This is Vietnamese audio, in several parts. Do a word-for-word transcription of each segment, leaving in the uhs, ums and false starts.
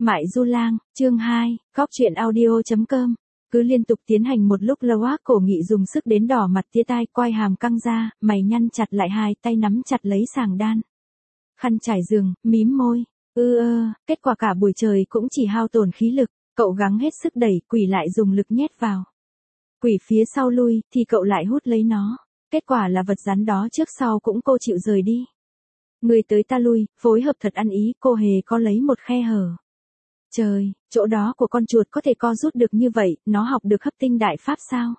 Mại Du Lang, chương hai, góc truyện audio.com. Cứ liên tục tiến hành một lúc lâu á, Cổ Nghị dùng sức đến đỏ mặt tía tai, quai hàm căng ra, mày nhăn chặt lại, hai tay nắm chặt lấy sàng đan. Khăn trải giường, mím môi, ư ơ, kết quả cả buổi trời cũng chỉ hao tổn khí lực, cậu gắng hết sức đẩy, quỷ lại dùng lực nhét vào. Quỷ phía sau lui, thì cậu lại hút lấy nó, kết quả là vật rắn đó trước sau cũng cô chịu rời đi. Người tới ta lui, phối hợp thật ăn ý, cô hề có lấy một khe hở. Trời, chỗ đó của con chuột có thể co rút được như vậy, nó học được hấp tinh đại pháp sao?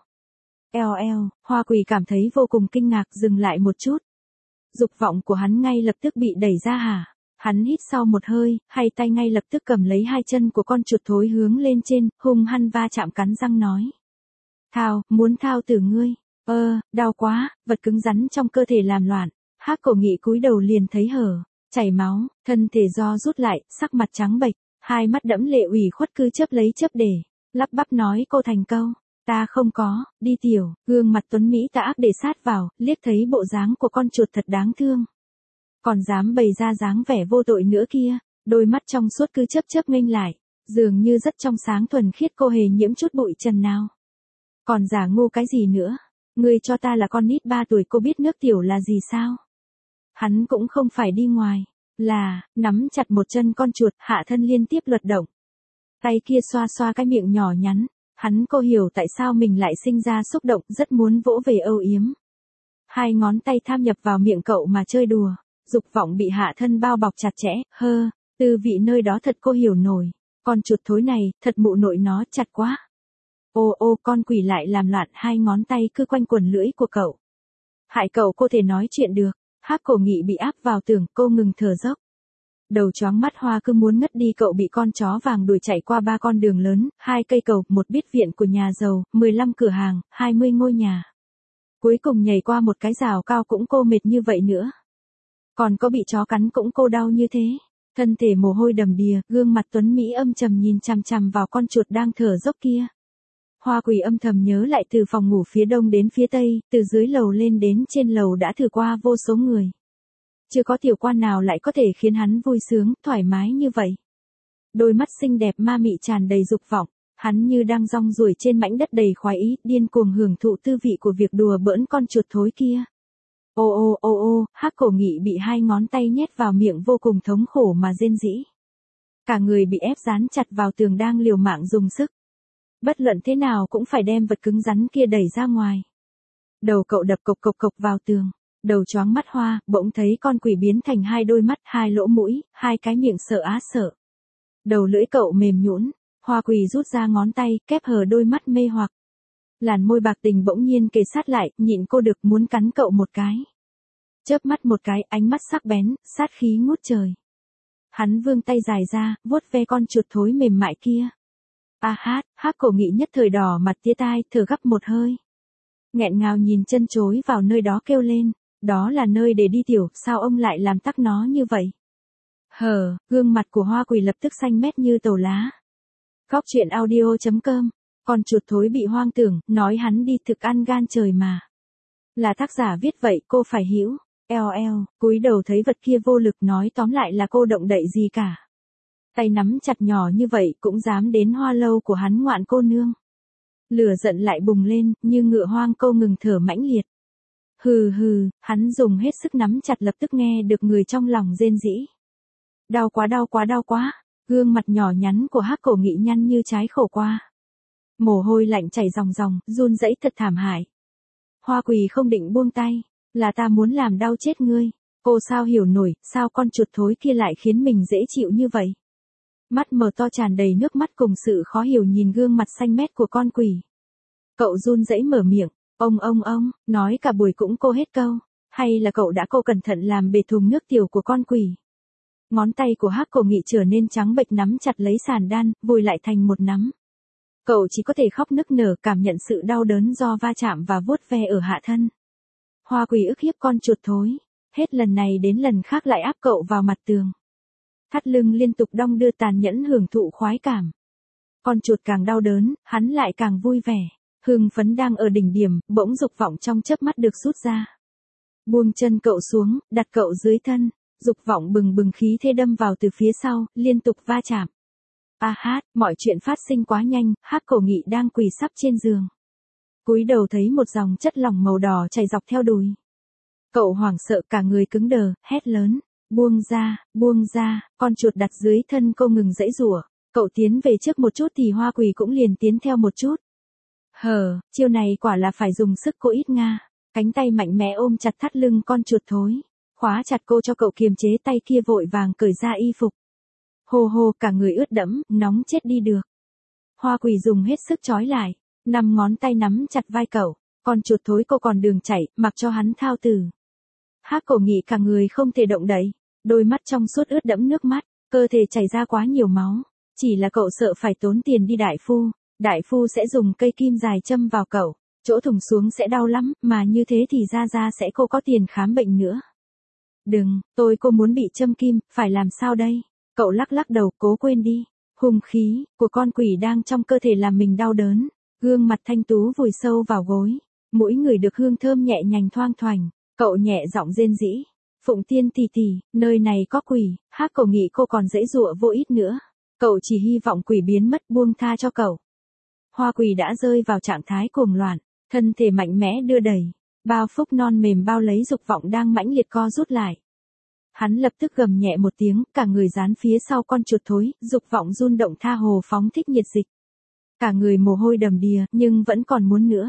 Eo eo, Hoa Quỳ cảm thấy vô cùng kinh ngạc, dừng lại một chút. Dục vọng của hắn ngay lập tức bị đẩy ra hả? Hắn hít sau một hơi, hai tay ngay lập tức cầm lấy hai chân của con chuột thối hướng lên trên, hung hăng va chạm, cắn răng nói. Thao, muốn thao tử ngươi. Ơ, đau quá, vật cứng rắn trong cơ thể làm loạn. Hắc Cổ Nghị cúi đầu liền thấy hở, chảy máu, thân thể do rút lại, sắc mặt trắng bệch, hai mắt đẫm lệ ủy khuất cứ chớp lấy chớp để, lắp bắp nói cô thành câu, ta không có, đi tiểu, gương mặt tuấn Mỹ ta áp để sát vào, liếc thấy bộ dáng của con chuột thật đáng thương. Còn dám bày ra dáng vẻ vô tội nữa kia, đôi mắt trong suốt cứ chớp chớp nghênh lại, dường như rất trong sáng thuần khiết, cô hề nhiễm chút bụi trần nào. Còn giả ngu cái gì nữa, ngươi cho ta là con nít ba tuổi, cô biết nước tiểu là gì sao? Hắn cũng không phải đi ngoài, là, nắm chặt một chân con chuột, hạ thân liên tiếp luật động. Tay kia xoa xoa cái miệng nhỏ nhắn, hắn cô hiểu tại sao mình lại sinh ra xúc động, rất muốn vỗ về âu yếm. Hai ngón tay tham nhập vào miệng cậu mà chơi đùa, dục vọng bị hạ thân bao bọc chặt chẽ, hơ, tư vị nơi đó thật cô hiểu nổi. Con chuột thối này, thật mụ nội nó chặt quá. Ô ô, con quỷ lại làm loạn, hai ngón tay cứ quanh quần lưỡi của cậu. Hại cậu cô thể nói chuyện được. Hắc Cổ Nghị bị áp vào tường, cô ngừng thở dốc. Đầu choáng mắt hoa cứ muốn ngất đi, cậu bị con chó vàng đuổi chạy qua ba con đường lớn, hai cây cầu, một biết viện của nhà giàu, mười lăm cửa hàng, hai mươi ngôi nhà. Cuối cùng nhảy qua một cái rào cao cũng cô mệt như vậy nữa. Còn có bị chó cắn cũng cô đau như thế. Thân thể mồ hôi đầm đìa, gương mặt tuấn Mỹ âm trầm nhìn chằm chằm vào con chuột đang thở dốc kia. Hoa Quỳ âm thầm nhớ lại từ phòng ngủ phía đông đến phía tây, từ dưới lầu lên đến trên lầu đã thử qua vô số người. Chưa có tiểu quan nào lại có thể khiến hắn vui sướng, thoải mái như vậy. Đôi mắt xinh đẹp ma mị tràn đầy dục vọng, hắn như đang rong ruổi trên mảnh đất đầy khoái ý, điên cuồng hưởng thụ tư vị của việc đùa bỡn con chuột thối kia. Ô ô ô ô, Hắc Cổ Nghị bị hai ngón tay nhét vào miệng vô cùng thống khổ mà rên rỉ. Cả người bị ép dán chặt vào tường đang liều mạng dùng sức. Bất luận thế nào cũng phải đem vật cứng rắn kia đẩy ra ngoài. Đầu cậu đập cộc cộc cộc vào tường, đầu choáng mắt hoa, bỗng thấy con quỷ biến thành hai đôi mắt, hai lỗ mũi, hai cái miệng sợ á sợ. Đầu lưỡi cậu mềm nhũn, Hoa Quỳ rút ra ngón tay, kép hờ đôi mắt mê hoặc. Làn môi bạc tình bỗng nhiên kề sát lại, nhịn cô được muốn cắn cậu một cái. Chớp mắt một cái, ánh mắt sắc bén, sát khí ngút trời. Hắn vươn tay dài ra, vuốt ve con chuột thối mềm mại kia. A hát, Hắc Cổ Nghị nhất thời đỏ mặt tía tai, thở gấp một hơi. Nghẹn ngào nhìn chân chối vào nơi đó kêu lên, đó là nơi để đi tiểu, sao ông lại làm tắc nó như vậy? Hờ, gương mặt của Hoa Quỳ lập tức xanh mét như tàu lá. Góc truyện audio.com, con chuột thối bị hoang tưởng, nói hắn đi thực ăn gan trời mà. Là tác giả viết vậy, cô phải hiểu. Eo eo, cúi đầu thấy vật kia vô lực, nói tóm lại là cô động đậy gì cả. Tay nắm chặt nhỏ như vậy cũng dám đến hoa lâu của hắn ngoạn cô nương. Lửa giận lại bùng lên, như ngựa hoang câu ngừng thở mãnh liệt. Hừ hừ, hắn dùng hết sức nắm chặt, lập tức nghe được người trong lòng rên rỉ. Đau quá đau quá đau quá, gương mặt nhỏ nhắn của Hắc Cổ Nghị nhăn như trái khổ qua. Mồ hôi lạnh chảy ròng ròng, run rẩy thật thảm hại. Hoa Quỳ không định buông tay, là ta muốn làm đau chết ngươi. Cô sao hiểu nổi, sao con chuột thối kia lại khiến mình dễ chịu như vậy? Mắt mở to tràn đầy nước mắt cùng sự khó hiểu nhìn gương mặt xanh mét của con quỷ. Cậu run rẩy mở miệng, ông ông ông, nói cả buổi cũng cô hết câu, hay là cậu đã cô cẩn thận làm bể thùng nước tiểu của con quỷ. Ngón tay của Hắc Cổ Nghị trở nên trắng bệch, nắm chặt lấy sàn đan, vùi lại thành một nắm. Cậu chỉ có thể khóc nức nở, cảm nhận sự đau đớn do va chạm và vuốt ve ở hạ thân. Hoa Quỳ ức hiếp con chuột thối, hết lần này đến lần khác lại áp cậu vào mặt tường. Thắt lưng liên tục đong đưa, tàn nhẫn hưởng thụ khoái cảm. Con chuột càng đau đớn, hắn lại càng vui vẻ. Hưng phấn đang ở đỉnh điểm, bỗng dục vọng trong chớp mắt được rút ra. Buông chân cậu xuống, đặt cậu dưới thân, dục vọng bừng bừng khí thế đâm vào từ phía sau, liên tục va chạm. A hát, mọi chuyện phát sinh quá nhanh, Hắc Cổ Nghị đang quỳ sắp trên giường. Cúi đầu thấy một dòng chất lỏng màu đỏ chảy dọc theo đùi. Cậu hoảng sợ cả người cứng đờ, hét lớn. Buông ra, buông ra, con chuột đặt dưới thân cô ngừng giãy giụa. Cậu tiến về trước một chút thì Hoa Quỳ cũng liền tiến theo một chút. Hờ, chiêu này quả là phải dùng sức cô ít nga. Cánh tay mạnh mẽ ôm chặt thắt lưng con chuột thối. Khóa chặt cô cho cậu kiềm chế tay kia vội vàng cởi ra y phục. Hồ hồ cả người ướt đẫm, nóng chết đi được. Hoa Quỳ dùng hết sức trói lại. Năm ngón tay nắm chặt vai cậu. Con chuột thối cô còn đường chạy, mặc cho hắn thao tử. Hắc Cổ Nghị cả người không thể động đậy. Đôi mắt trong suốt ướt đẫm nước mắt. Cơ thể chảy ra quá nhiều máu. Chỉ là cậu sợ phải tốn tiền đi đại phu. Đại phu sẽ dùng cây kim dài châm vào cậu. Chỗ thủng xuống sẽ đau lắm, mà như thế thì ra ra sẽ cô có tiền khám bệnh nữa. Đừng, tôi cô muốn bị châm kim, phải làm sao đây? Cậu lắc lắc đầu, cố quên đi. Hung khí của con quỷ đang trong cơ thể làm mình đau đớn. Gương mặt thanh tú vùi sâu vào gối. Mỗi người được hương thơm nhẹ nhàng thoang thoảng. Cậu nhẹ giọng rên rỉ. Phụng Tiên tỷ tỷ, nơi này có quỷ. Hắc Cổ Nghị cô còn dãy dụa vô ít nữa. Cậu chỉ hy vọng quỷ biến mất buông tha cho cậu. Hoa Quỳ đã rơi vào trạng thái cuồng loạn. Thân thể mạnh mẽ đưa đẩy. Bao phúc non mềm bao lấy dục vọng đang mãnh liệt co rút lại. Hắn lập tức gầm nhẹ một tiếng, cả người dán phía sau con chuột thối, dục vọng run động tha hồ phóng thích nhiệt dịch. Cả người mồ hôi đầm đìa, nhưng vẫn còn muốn nữa.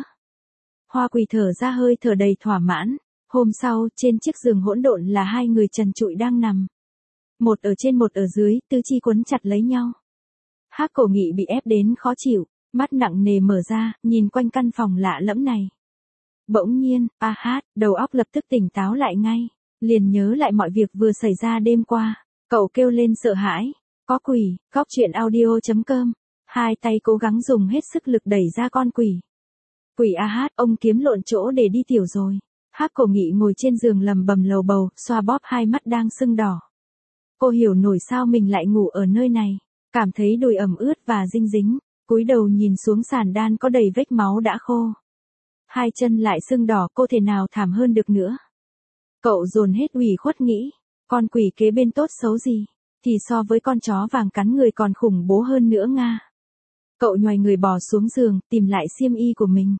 Hoa Quỳ thở ra hơi thở đầy thỏa mãn. Hôm sau, trên chiếc giường hỗn độn là hai người trần trụi đang nằm. Một ở trên một ở dưới, tứ chi quấn chặt lấy nhau. Hắc Cổ Nghị bị ép đến khó chịu, mắt nặng nề mở ra, nhìn quanh căn phòng lạ lẫm này. Bỗng nhiên, A Hát, đầu óc lập tức tỉnh táo lại ngay, liền nhớ lại mọi việc vừa xảy ra đêm qua. Cậu kêu lên sợ hãi. Có quỷ, Cóc Truyện Audio chấm com. Hai tay cố gắng dùng hết sức lực đẩy ra con quỷ. Quỷ A Hát, ông kiếm lộn chỗ để đi tiểu rồi. Hắc Cổ Nghị ngồi trên giường lầm bầm lầu bầu, xoa bóp hai mắt đang sưng đỏ. Cô hiểu nổi sao mình lại ngủ ở nơi này, cảm thấy đùi ẩm ướt và dinh dính, cúi đầu nhìn xuống sàn đan có đầy vết máu đã khô. Hai chân lại sưng đỏ, cô thể nào thảm hơn được nữa. Cậu dồn hết ủy khuất nghĩ, con quỷ kế bên tốt xấu gì, thì so với con chó vàng cắn người còn khủng bố hơn nữa nga. Cậu nhoài người bò xuống giường, tìm lại xiêm y của mình.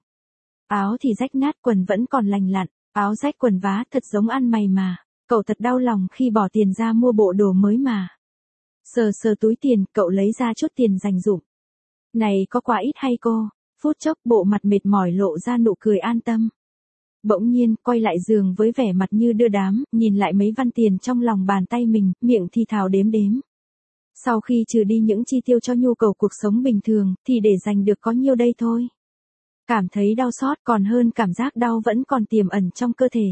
Áo thì rách nát, quần vẫn còn lành lặn, áo rách quần vá thật giống ăn mày mà. Cậu thật đau lòng khi bỏ tiền ra mua bộ đồ mới mà. Sờ sờ túi tiền, cậu lấy ra chút tiền dành dụm. Này có quá ít hay cô? Phút chốc bộ mặt mệt mỏi lộ ra nụ cười an tâm. Bỗng nhiên, quay lại giường với vẻ mặt như đưa đám, nhìn lại mấy văn tiền trong lòng bàn tay mình, miệng thì thào đếm đếm. Sau khi trừ đi những chi tiêu cho nhu cầu cuộc sống bình thường, thì để dành được có nhiêu đây thôi. Cảm thấy đau xót còn hơn cảm giác đau vẫn còn tiềm ẩn trong cơ thể.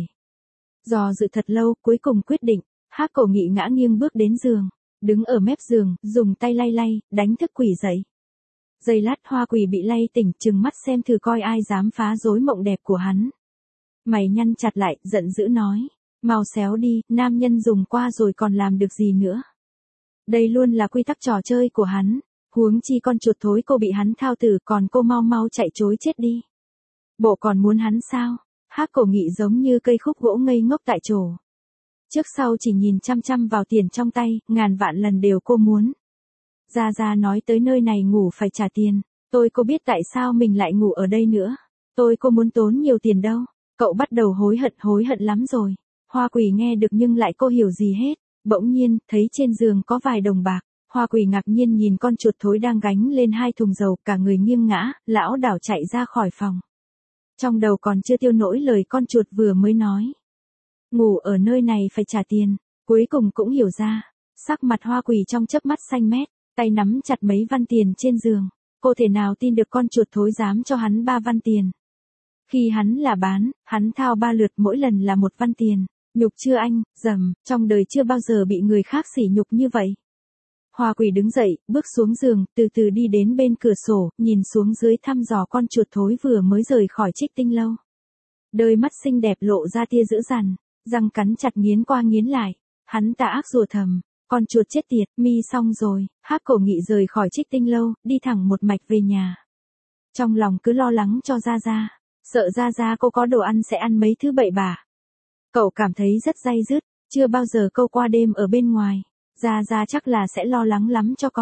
Do dự thật lâu, cuối cùng quyết định, Hắc Cổ Nghị ngã nghiêng bước đến giường, đứng ở mép giường, dùng tay lay lay, đánh thức quỷ dậy. Giây lát Hoa Quỳ bị lay tỉnh, trừng mắt xem thử coi ai dám phá rối mộng đẹp của hắn. Mày nhăn chặt lại, giận dữ nói, mau xéo đi, nam nhân dùng qua rồi còn làm được gì nữa. Đây luôn là quy tắc trò chơi của hắn, huống chi con chuột thối cô bị hắn thao tử, còn cô mau mau chạy trối chết đi. Bộ còn muốn hắn sao? Hắc Cổ Nghị giống như cây khúc gỗ ngây ngốc tại chỗ. Trước sau chỉ nhìn chăm chăm vào tiền trong tay, ngàn vạn lần đều cô muốn. Gia Gia nói tới nơi này ngủ phải trả tiền, tôi cô biết tại sao mình lại ngủ ở đây nữa. Tôi cô muốn tốn nhiều tiền đâu. Cậu bắt đầu hối hận hối hận lắm rồi. Hoa Quỳ nghe được nhưng lại cô hiểu gì hết. Bỗng nhiên, thấy trên giường có vài đồng bạc. Hoa Quỳ ngạc nhiên nhìn con chuột thối đang gánh lên hai thùng dầu, cả người nghiêng ngã, lão đảo chạy ra khỏi phòng. Trong đầu còn chưa tiêu nổi lời con chuột vừa mới nói. Ngủ ở nơi này phải trả tiền, cuối cùng cũng hiểu ra. Sắc mặt Hoa Quỳ trong chớp mắt xanh mét, tay nắm chặt mấy văn tiền trên giường. Cô thể nào tin được con chuột thối dám cho hắn ba văn tiền. Khi hắn là bán, hắn thao ba lượt mỗi lần là một văn tiền. Nhục chưa anh, dầm, trong đời chưa bao giờ bị người khác sỉ nhục như vậy. Hoa Quỳ đứng dậy, bước xuống giường, từ từ đi đến bên cửa sổ, nhìn xuống dưới thăm dò con chuột thối vừa mới rời khỏi Trích Tinh Lâu. Đôi mắt xinh đẹp lộ ra tia dữ dằn, răng cắn chặt nghiến qua nghiến lại. Hắn tà ác rủa thầm, con chuột chết tiệt, mi xong rồi. Hắc Cổ Nghị rời khỏi Trích Tinh Lâu, đi thẳng một mạch về nhà. Trong lòng cứ lo lắng cho Gia Gia, sợ Gia Gia cô có đồ ăn sẽ ăn mấy thứ bậy bạ. Cậu cảm thấy rất day dứt, chưa bao giờ câu qua đêm ở bên ngoài. Gia Gia chắc là sẽ lo lắng lắm cho coi.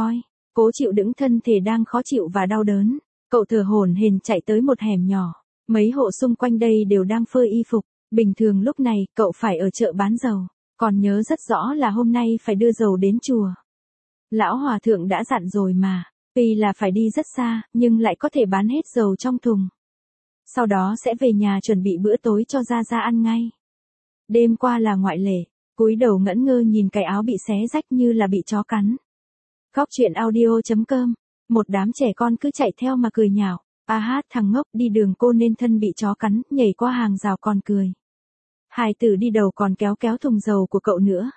Cố chịu đựng thân thể đang khó chịu và đau đớn, cậu thở hổn hển chạy tới một hẻm nhỏ, mấy hộ xung quanh đây đều đang phơi y phục, bình thường lúc này cậu phải ở chợ bán dầu, còn nhớ rất rõ là hôm nay phải đưa dầu đến chùa. Lão hòa thượng đã dặn rồi mà, tuy là phải đi rất xa, nhưng lại có thể bán hết dầu trong thùng. Sau đó sẽ về nhà chuẩn bị bữa tối cho Gia Gia ăn ngay. Đêm qua là ngoại lệ, cúi đầu ngẩn ngơ nhìn cái áo bị xé rách như là bị chó cắn. Góc truyện audio chấm com, một đám trẻ con cứ chạy theo mà cười nhạo, a hát thằng ngốc đi đường cô nên thân bị chó cắn, nhảy qua hàng rào còn cười. Hài tử đi đầu còn kéo kéo thùng dầu của cậu nữa.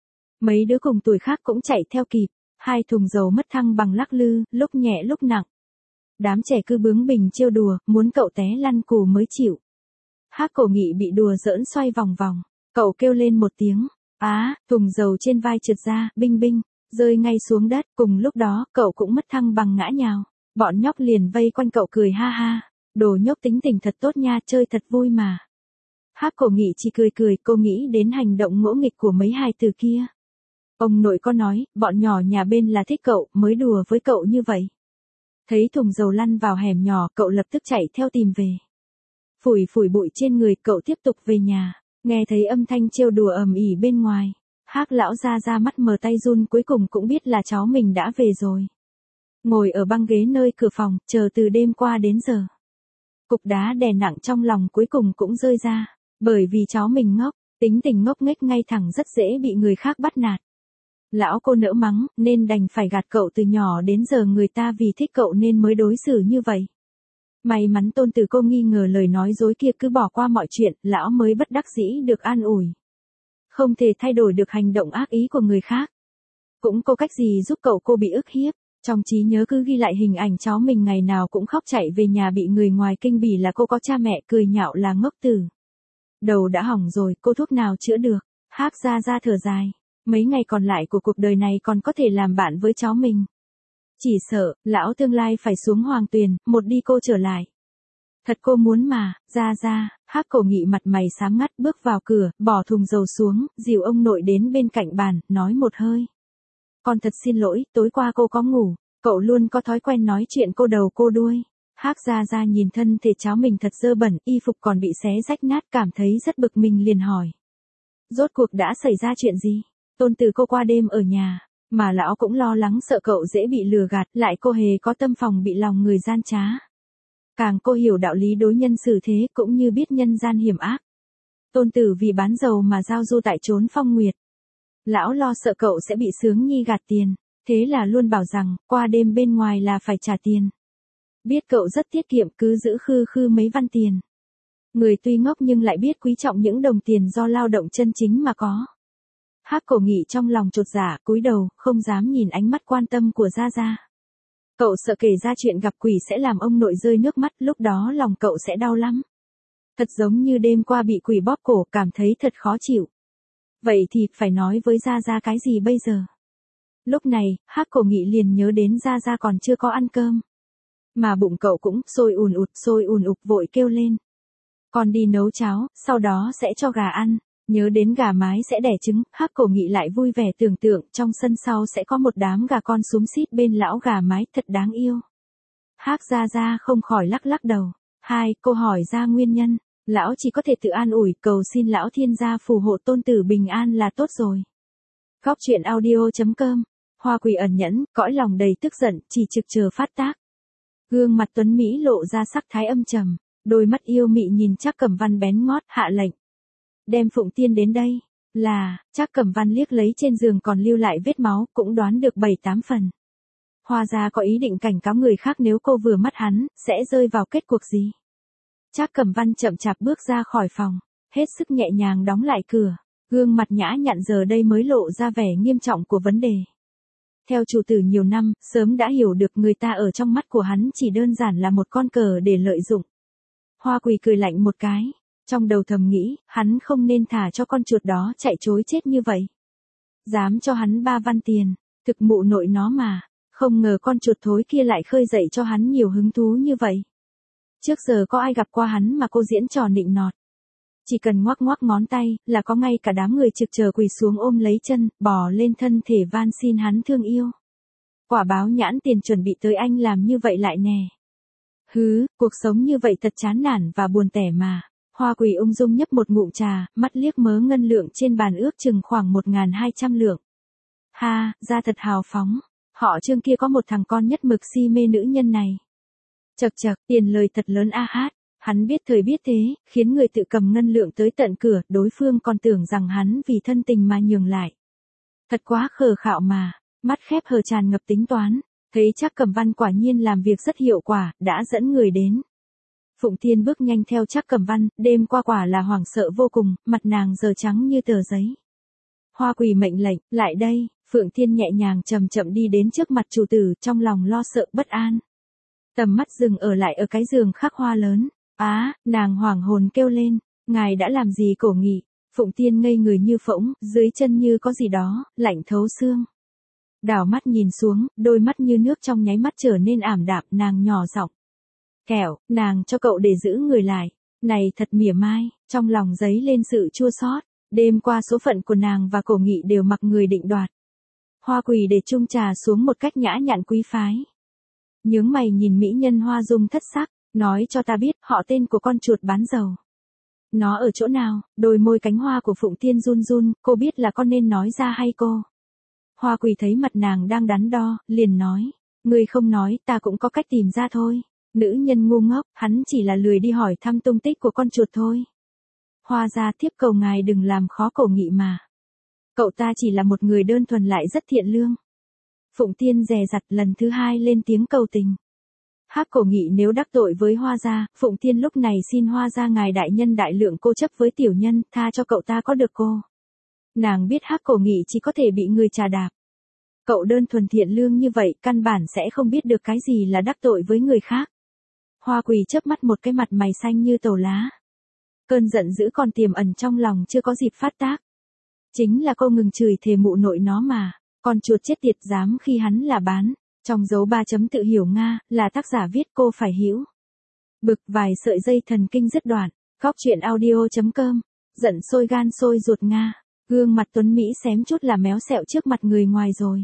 Mấy đứa cùng tuổi khác cũng chạy theo kịp, hai thùng dầu mất thăng bằng lắc lư, lúc nhẹ lúc nặng. Đám trẻ cứ bướng bỉnh trêu đùa, muốn cậu té lăn cù mới chịu. Hắc Cổ Nghị bị đùa giỡn xoay vòng vòng, cậu kêu lên một tiếng, á, thùng dầu trên vai trượt ra, binh binh, rơi ngay xuống đất, cùng lúc đó cậu cũng mất thăng bằng ngã nhào. Bọn nhóc liền vây quanh cậu cười ha ha, đồ nhóc tính tình thật tốt nha, chơi thật vui mà. Hắc Cổ Nghị chỉ cười cười, cô nghĩ đến hành động ngỗ nghịch của mấy hài từ kia. Ông nội có nói, bọn nhỏ nhà bên là thích cậu, mới đùa với cậu như vậy. Thấy thùng dầu lăn vào hẻm nhỏ, cậu lập tức chạy theo tìm về. Phủi phủi bụi trên người, cậu tiếp tục về nhà, nghe thấy âm thanh trêu đùa ầm ĩ bên ngoài. Hắc lão Gia Gia mắt mờ tay run, cuối cùng cũng biết là cháu mình đã về rồi. Ngồi ở băng ghế nơi cửa phòng, chờ từ đêm qua đến giờ. Cục đá đè nặng trong lòng cuối cùng cũng rơi ra, bởi vì cháu mình ngốc, tính tình ngốc nghếch ngay thẳng rất dễ bị người khác bắt nạt. Lão cô nỡ mắng, nên đành phải gạt cậu từ nhỏ đến giờ, người ta vì thích cậu nên mới đối xử như vậy. May mắn tôn tử cô nghi ngờ lời nói dối kia, cứ bỏ qua mọi chuyện, lão mới bất đắc dĩ được an ủi. Không thể thay đổi được hành động ác ý của người khác. Cũng có cách gì giúp cậu cô bị ức hiếp. Trong trí nhớ cứ ghi lại hình ảnh cháu mình ngày nào cũng khóc chạy về nhà bị người ngoài kinh bỉ là cô có cha mẹ, cười nhạo là ngốc tử. Đầu đã hỏng rồi, cô thuốc nào chữa được. Hắc Gia Gia thở dài. Mấy ngày còn lại của cuộc đời này còn có thể làm bạn với cháu mình. Chỉ sợ, lão tương lai phải xuống Hoàng Tuyền, một đi cô trở lại. Thật cô muốn mà, Gia Gia. Hắc Cổ Nghị mặt mày xám ngắt bước vào cửa, bỏ thùng dầu xuống, dìu ông nội đến bên cạnh bàn, nói một hơi. Con thật xin lỗi, tối qua cô có ngủ, cậu luôn có thói quen nói chuyện cô đầu cô đuôi. Hắc Gia Gia nhìn thân thể cháu mình thật dơ bẩn, y phục còn bị xé rách nát, cảm thấy rất bực mình liền hỏi. Rốt cuộc đã xảy ra chuyện gì? Tôn tử cô qua đêm ở nhà, mà lão cũng lo lắng sợ cậu dễ bị lừa gạt, lại cô hề có tâm phòng bị lòng người gian trá. Càng cô hiểu đạo lý đối nhân xử thế, cũng như biết nhân gian hiểm ác. Tôn tử vì bán dầu mà giao du tại trốn phong nguyệt. Lão lo sợ cậu sẽ bị Sướng Nhi gạt tiền, thế là luôn bảo rằng, qua đêm bên ngoài là phải trả tiền. Biết cậu rất tiết kiệm, cứ giữ khư khư mấy văn tiền. Người tuy ngốc nhưng lại biết quý trọng những đồng tiền do lao động chân chính mà có. Hắc Cổ Nghị trong lòng chột dạ, cúi đầu, không dám nhìn ánh mắt quan tâm của Gia Gia. Cậu sợ kể ra chuyện gặp quỷ sẽ làm ông nội rơi nước mắt, lúc đó lòng cậu sẽ đau lắm. Thật giống như đêm qua bị quỷ bóp cổ, cảm thấy thật khó chịu. Vậy thì phải nói với Gia Gia cái gì bây giờ? Lúc này, Hắc Cổ Nghị liền nhớ đến Gia Gia còn chưa có ăn cơm. Mà bụng cậu cũng sôi ùn ụt, sôi ùn ụt, vội kêu lên. Con đi nấu cháo, sau đó sẽ cho gà ăn. Nhớ đến gà mái sẽ đẻ trứng, Hắc Cổ Nghị lại vui vẻ tưởng tượng trong sân sau sẽ có một đám gà con xúm xít bên lão gà mái, thật đáng yêu. Hắc Gia Gia không khỏi lắc lắc đầu. Hai, cô hỏi ra nguyên nhân, lão chỉ có thể tự an ủi, cầu xin lão thiên gia phù hộ tôn tử bình an là tốt rồi. Góc truyện audio chấm com, Hoa Quỷ ẩn nhẫn, cõi lòng đầy tức giận, chỉ trực chờ phát tác. Gương mặt tuấn Mỹ lộ ra sắc thái âm trầm, đôi mắt yêu mị nhìn Trác Cẩm Văn bén ngót, hạ lệnh. Đem Phụng Tiên đến đây, là, Trác Cẩm Văn liếc lấy trên giường còn lưu lại vết máu, cũng đoán được bảy tám phần. Hoa gia có ý định cảnh cáo người khác nếu cô vừa mắt hắn, sẽ rơi vào kết cuộc gì. Trác Cẩm Văn chậm chạp bước ra khỏi phòng, hết sức nhẹ nhàng đóng lại cửa, gương mặt nhã nhặn giờ đây mới lộ ra vẻ nghiêm trọng của vấn đề. Theo chủ tử nhiều năm, sớm đã hiểu được người ta ở trong mắt của hắn chỉ đơn giản là một con cờ để lợi dụng. Hoa Quỳ cười lạnh một cái, trong đầu thầm nghĩ, hắn không nên thả cho con chuột đó chạy trối chết như vậy. Dám cho hắn ba văn tiền, thực mụ nội nó mà, không ngờ con chuột thối kia lại khơi dậy cho hắn nhiều hứng thú như vậy. Trước giờ có ai gặp qua hắn mà cô diễn trò nịnh nọt. Chỉ cần ngoắc ngoắc ngón tay, là có ngay cả đám người trực chờ quỳ xuống ôm lấy chân, bò lên thân thể van xin hắn thương yêu. Quả báo nhãn tiền chuẩn bị tới anh làm như vậy lại nè. Hứ, cuộc sống như vậy thật chán nản và buồn tẻ mà. Hoa Quỳ ung dung nhấp một ngụm trà, mắt liếc mớ ngân lượng trên bàn ước chừng khoảng một nghìn hai trăm lượng. Ha, ra thật hào phóng. Họ Trương kia có một thằng con nhất mực si mê nữ nhân này. Chậc chậc, tiền lời thật lớn a hát. Hắn biết thời biết thế, khiến người tự cầm ngân lượng tới tận cửa, đối phương còn tưởng rằng hắn vì thân tình mà nhường lại. Thật quá khờ khạo mà, mắt khép hờ tràn ngập tính toán, thấy Trác Cẩm Văn quả nhiên làm việc rất hiệu quả, đã dẫn người đến. Phụng Tiên bước nhanh theo Trác Cẩm Văn, đêm qua quả là hoảng sợ vô cùng, mặt nàng giờ trắng như tờ giấy. Hoa Quỳ mệnh lệnh, lại đây, Phượng Thiên nhẹ nhàng chậm chậm đi đến trước mặt chủ tử, trong lòng lo sợ bất an. Tầm mắt dừng ở lại ở cái giường khắc hoa lớn. Á, à, nàng hoảng hồn kêu lên, ngài đã làm gì Cổ Nghị? Phụng Tiên ngây người như phỗng, dưới chân như có gì đó, lạnh thấu xương. Đảo mắt nhìn xuống, đôi mắt như nước trong nháy mắt trở nên ảm đạm, nàng nhỏ giọng. Kẻo, nàng cho cậu để giữ người lại. Này thật mỉa mai, trong lòng dấy lên sự chua xót. Đêm qua số phận của nàng và Cổ Nghị đều mặc người định đoạt. Hoa Quỳ để chung trà xuống một cách nhã nhặn quý phái. Nhướng mày nhìn mỹ nhân Hoa Dung thất sắc, nói cho ta biết họ tên của con chuột bán dầu. Nó ở chỗ nào? Đôi môi cánh hoa của Phụng Tiên run run, cô biết là con nên nói ra hay cô? Hoa Quỳ thấy mặt nàng đang đắn đo, liền nói, ngươi không nói, ta cũng có cách tìm ra thôi. Nữ nhân ngu ngốc, hắn chỉ là lười đi hỏi thăm tung tích của con chuột thôi. Hoa gia thiếp cầu ngài đừng làm khó Cổ Nghị mà. Cậu ta chỉ là một người đơn thuần lại rất thiện lương. Phụng Tiên dè dặt lần thứ hai lên tiếng cầu tình. Hắc Cổ Nghị nếu đắc tội với Hoa gia, Phụng Tiên lúc này xin Hoa gia ngài đại nhân đại lượng cô chấp với tiểu nhân, tha cho cậu ta có được cô. Nàng biết Hắc Cổ Nghị chỉ có thể bị người trà đạp. Cậu đơn thuần thiện lương như vậy, căn bản sẽ không biết được cái gì là đắc tội với người khác. Hoa Quỳ chớp mắt một cái mặt mày xanh như tàu lá. Cơn giận dữ còn tiềm ẩn trong lòng chưa có dịp phát tác. Chính là cô ngừng chửi thề mụ nội nó mà, con chuột chết tiệt dám khi hắn là bán. Trong dấu ba chấm tự hiểu Nga, là tác giả viết cô phải hiểu. Bực vài sợi dây thần kinh dứt đoạn, Góc Chuyện Audio chấm com, giận sôi gan sôi ruột Nga, gương mặt Tuấn Mỹ xém chút là méo sẹo trước mặt người ngoài rồi.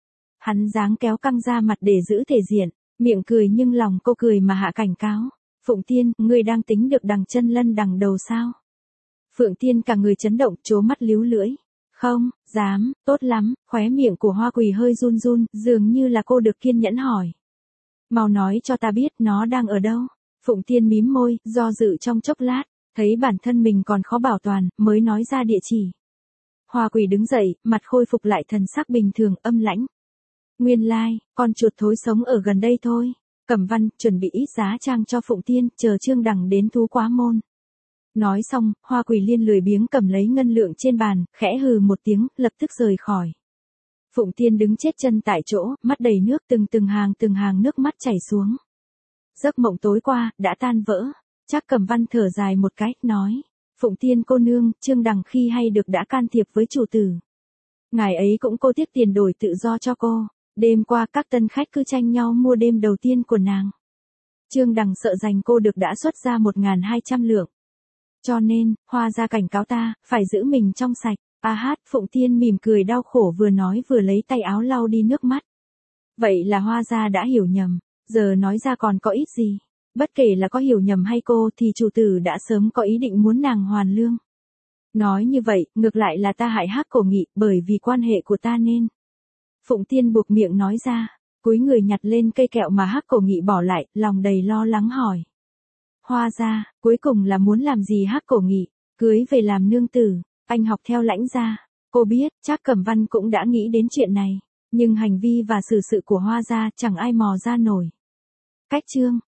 Hắn dáng kéo căng ra mặt để giữ thể diện, miệng cười nhưng lòng cô cười mà hạ cảnh cáo. Phụng Tiên, ngươi đang tính được đằng chân lân đằng đầu sao? Phượng Tiên cả người chấn động, trố mắt líu lưỡi. Không, dám, tốt lắm, khóe miệng của Hoa Quỳ hơi run run, dường như là cô được kiên nhẫn hỏi. Mau nói cho ta biết nó đang ở đâu. Phụng Tiên mím môi, do dự trong chốc lát, thấy bản thân mình còn khó bảo toàn, mới nói ra địa chỉ. Hoa Quỳ đứng dậy, mặt khôi phục lại thần sắc bình thường, âm lãnh. Nguyên lai, like, con chuột thối sống ở gần đây thôi. Cẩm Văn, chuẩn bị ít giá trang cho Phụng Tiên, chờ Trương Đằng đến thú quá môn. Nói xong, Hoa Quỳ Liên lười biếng cầm lấy ngân lượng trên bàn, khẽ hừ một tiếng, lập tức rời khỏi. Phụng Tiên đứng chết chân tại chỗ, mắt đầy nước, từng từng hàng từng hàng nước mắt chảy xuống. Giấc mộng tối qua, đã tan vỡ. Trác Cẩm Văn thở dài một cái, nói. Phụng Tiên cô nương, Trương Đằng khi hay được đã can thiệp với chủ tử. Ngài ấy cũng cô tiếc tiền đổi tự do cho cô. Đêm qua các tân khách cứ tranh nhau mua đêm đầu tiên của nàng. Trương Đằng sợ giành cô được đã xuất ra một nghìn hai trăm lượng. Cho nên, Hoa gia cảnh cáo ta, phải giữ mình trong sạch. A hát, Phụng Tiên mỉm cười đau khổ vừa nói vừa lấy tay áo lau đi nước mắt. Vậy là Hoa gia đã hiểu nhầm, giờ nói ra còn có ít gì. Bất kể là có hiểu nhầm hay cô thì chủ tử đã sớm có ý định muốn nàng hoàn lương. Nói như vậy, ngược lại là ta hại Hắc Cổ Nghị bởi vì quan hệ của ta nên. Phụng Tiên buộc miệng nói ra, cúi người nhặt lên cây kẹo mà Hắc Cổ Nghị bỏ lại, lòng đầy lo lắng hỏi. Hoa gia, cuối cùng là muốn làm gì Hắc Cổ Nghị, cưới về làm nương tử, anh học theo lãnh gia. Cô biết, Trác Cẩm Văn cũng đã nghĩ đến chuyện này, nhưng hành vi và xử sự của Hoa gia chẳng ai mò ra nổi. Cách chương